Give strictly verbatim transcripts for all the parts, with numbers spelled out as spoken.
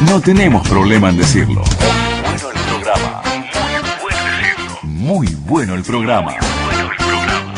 no tenemos problema en decirlo. Bueno el programa. Muy bueno decirlo. Muy bueno el programa. Bueno el programa.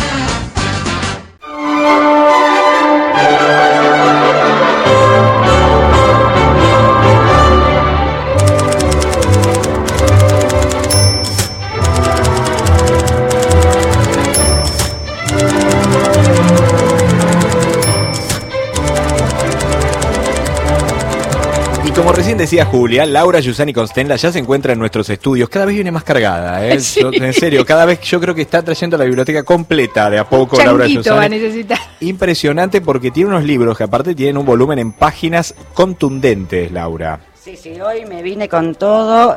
Como recién decía Julia, Laura Yusani Constenla ya se encuentra en nuestros estudios. Cada vez viene más cargada, ¿eh? Sí. Yo, en serio, cada vez yo creo que está trayendo la biblioteca completa de a poco. Changuito Laura Yusani. va a necesitar. Impresionante porque tiene unos libros que aparte tienen un volumen en páginas contundentes, Laura. Sí, sí, hoy me vine con todo.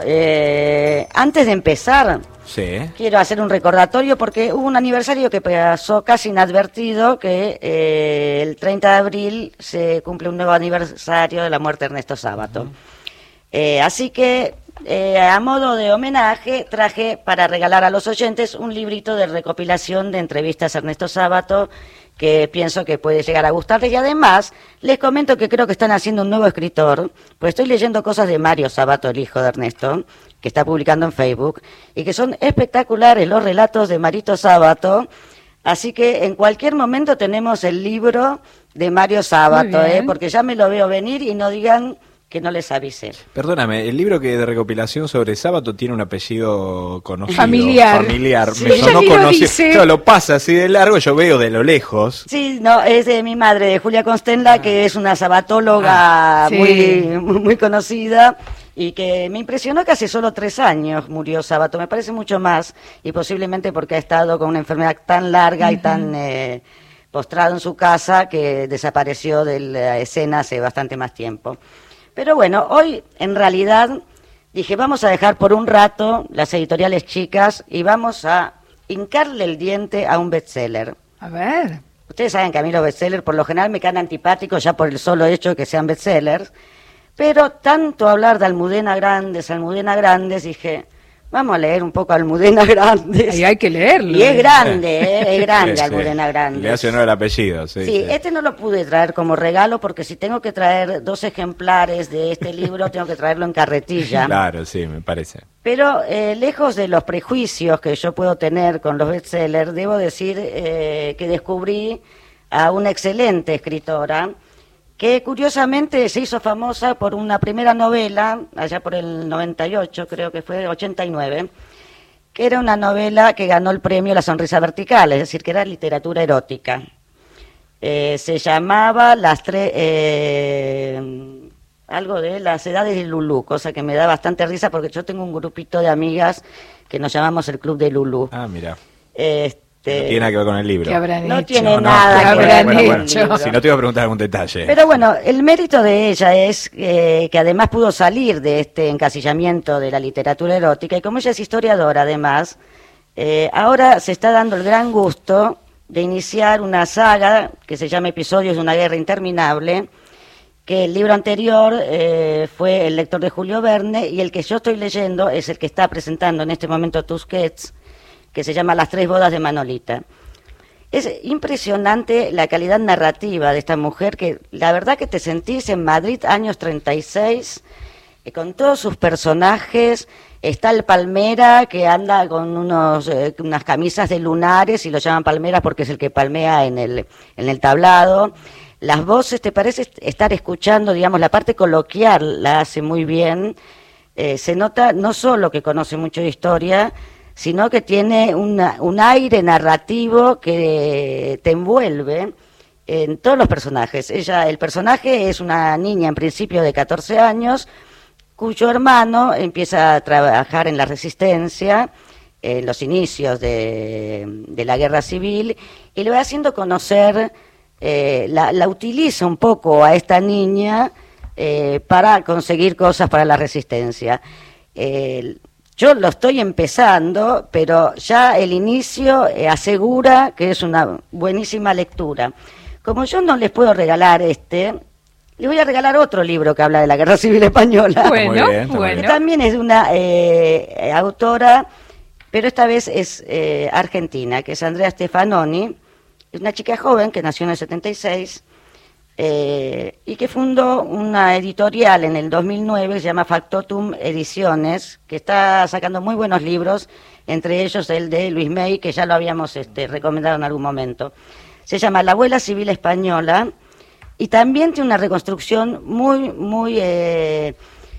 Eh, antes de empezar, Sí. quiero hacer un recordatorio porque hubo un aniversario que pasó casi inadvertido, que eh, el treinta de abril se cumple un nuevo aniversario de la muerte de Ernesto Sábato. Uh-huh. Eh, así que, eh, a modo de homenaje, traje para regalar a los oyentes un librito de recopilación de entrevistas a Ernesto Sábato, que pienso que puede llegar a gustarles. Y además, les comento que creo que están haciendo un nuevo escritor, pues estoy leyendo cosas de Mario Sábato, el hijo de Ernesto, que está publicando en Facebook, y que son espectaculares los relatos de Marito Sábato. Así que en cualquier momento tenemos el libro de Mario Sábato, ¿eh? Porque ya me lo veo venir y no digan que no les avisé. Perdóname, el libro que de recopilación sobre Sábato tiene un apellido conocido. Familiar. Familiar. Sí, Me sonó conocido. lo, Claro, lo pasa así de largo, yo veo de lo lejos. Sí, no, es de mi madre, de Julia Constenla, ah. que es una sabatóloga ah, sí. muy, muy conocida y que me impresionó que hace solo tres años murió Sábato. Me parece mucho más, y posiblemente porque ha estado con una enfermedad tan larga uh-huh. y tan eh, postrado en su casa que desapareció de la escena hace bastante más tiempo. Pero bueno, hoy en realidad dije, vamos a dejar por un rato las editoriales chicas y vamos a hincarle el diente a un bestseller. A ver. Ustedes saben que a mí los bestsellers por lo general me quedan antipáticos ya por el solo hecho de que sean bestsellers, pero tanto hablar de Almudena Grandes, Almudena Grandes, dije, vamos a leer un poco Almudena Grandes. Ahí hay que leerlo. Y es grande, ¿eh? Es grande sí, Almudena Grandes. Le hace honor el apellido, sí, sí. Sí, sí. Este no lo pude traer como regalo porque si tengo que traer dos ejemplares de este libro, tengo que traerlo en carretilla. Claro, sí, me parece. Pero eh, lejos de los prejuicios que yo puedo tener con los bestsellers, debo decir eh, que descubrí a una excelente escritora que curiosamente se hizo famosa por una primera novela, allá por el noventa y ocho, creo que fue, ochenta y nueve, que era una novela que ganó el premio La Sonrisa Vertical, es decir, que era literatura erótica. Eh, se llamaba Las Tres... Eh, algo de Las Edades de Lulú, cosa que me da bastante risa porque yo tengo un grupito de amigas que nos llamamos el Club de Lulú. Ah, mira. Este, No tiene nada que ver con el libro. ¿Qué habrán no hecho? tiene No, no, nada ¿qué que ver habrán con el hecho? libro. Si no te iba a preguntar algún detalle. Pero bueno, el mérito de ella es eh, que además pudo salir de este encasillamiento de la literatura erótica, y como ella es historiadora además, eh, ahora se está dando el gran gusto de iniciar una saga que se llama Episodios de una guerra interminable, que el libro anterior eh, fue El lector de Julio Verne, y el que yo estoy leyendo es el que está presentando en este momento Tusquets, que se llama Las Tres Bodas de Manolita. Es impresionante la calidad narrativa de esta mujer, que la verdad que te sentís en Madrid, años treinta y seis, eh, con todos sus personajes. Está el Palmera, que anda con unos eh, unas camisas de lunares, y lo llaman Palmera porque es el que palmea en el, en el tablado. Las voces, te parece estar escuchando, digamos, la parte coloquial la hace muy bien. Eh, se nota no solo que conoce mucho de historia, sino que tiene una, un aire narrativo que te envuelve en todos los personajes. Ella, el personaje es una niña en principio de catorce años, cuyo hermano empieza a trabajar en la Resistencia, en los inicios de, de la Guerra Civil, y le va haciendo conocer, eh, la, la utiliza un poco a esta niña eh, para conseguir cosas para la Resistencia. Eh, Yo lo estoy empezando, pero ya el inicio eh, asegura que es una buenísima lectura. Como yo no les puedo regalar este, les voy a regalar otro libro que habla de la Guerra Civil Española. Bueno, bien, bueno. Que también es de una eh, autora, pero esta vez es eh, argentina, que es Andrea Stefanoni. Es una chica joven que nació en el setenta y seis, eh, y que fundó una editorial en el dos mil nueve que se llama Factotum Ediciones, que está sacando muy buenos libros, entre ellos el de Luis May, que ya lo habíamos este, recomendado en algún momento. Se llama La abuela civil española, y también tiene una reconstrucción muy, muy eh,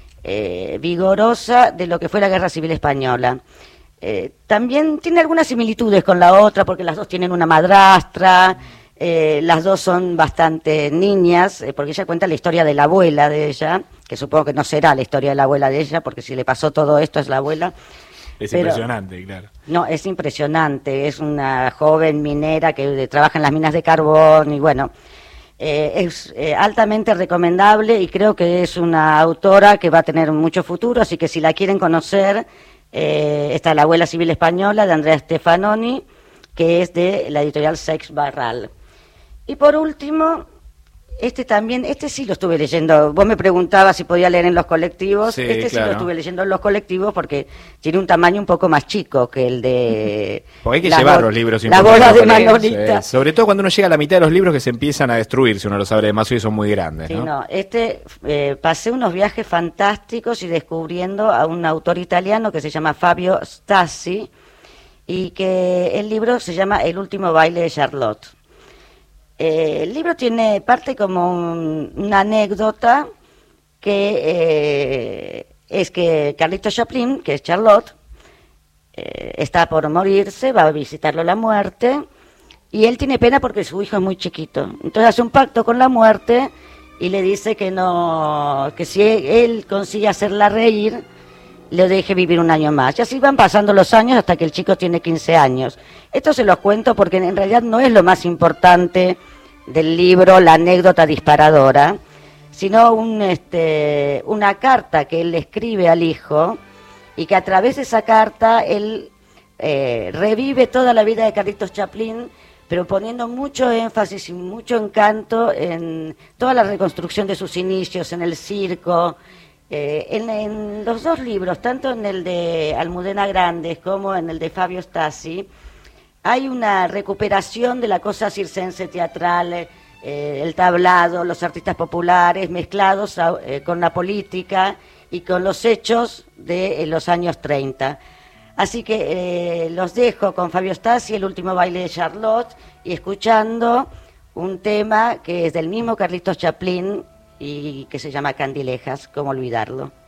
eh, vigorosa de lo que fue la Guerra Civil Española. Eh, también tiene algunas similitudes con la otra, porque las dos tienen una madrastra, eh, las dos son bastante niñas, eh, porque ella cuenta la historia de la abuela de ella, que supongo que no será la historia de la abuela de ella, porque si le pasó todo esto es la abuela. Es Pero, impresionante, claro. No, es impresionante, es una joven minera que eh, trabaja en las minas de carbón y bueno... Eh, es eh, altamente recomendable y creo que es una autora que va a tener mucho futuro, así que si la quieren conocer, eh, está La abuela civil española de Andrea Stefanoni, que es de la editorial Seix Barral. Y por último, este también, este sí lo estuve leyendo, vos me preguntabas si podía leer en los colectivos, sí, este claro. sí lo estuve leyendo en los colectivos porque tiene un tamaño un poco más chico que el de... Porque hay que la llevar bo- los libros. La bola de importantes. Manolita. Sí, sobre todo cuando uno llega a la mitad de los libros que se empiezan a destruir, si uno los abre demasiado y son muy grandes, Sí, ¿no? no, este, eh, pasé unos viajes fantásticos y descubriendo a un autor italiano que se llama Fabio Stassi y que el libro se llama El último baile de Charlotte. Eh, el libro tiene parte como un- una anécdota que eh, es que Carlitos Chaplin, que es Charlotte, eh, está por morirse, va a visitarlo la muerte y él tiene pena porque su hijo es muy chiquito. Entonces hace un pacto con la muerte y le dice que no, que si él consigue hacerla reír, le deje vivir un año más. Y así van pasando los años hasta que el chico tiene quince años. Esto se los cuento porque en realidad no es lo más importante del libro, la anécdota disparadora, sino un, este, una carta que él le escribe al hijo y que a través de esa carta él eh, revive toda la vida de Carlitos Chaplin, pero poniendo mucho énfasis y mucho encanto en toda la reconstrucción de sus inicios en el circo. Eh, en, en los dos libros, tanto en el de Almudena Grandes como en el de Fabio Stassi, hay una recuperación de la cosa circense teatral, eh, el tablado, los artistas populares mezclados a, eh, con la política y con los hechos de eh, los años treinta. Así que eh, los dejo con Fabio Stassi, El último baile de Charlotte, y escuchando un tema que es del mismo Carlitos Chaplin y que se llama Candilejas, ¿cómo olvidarlo?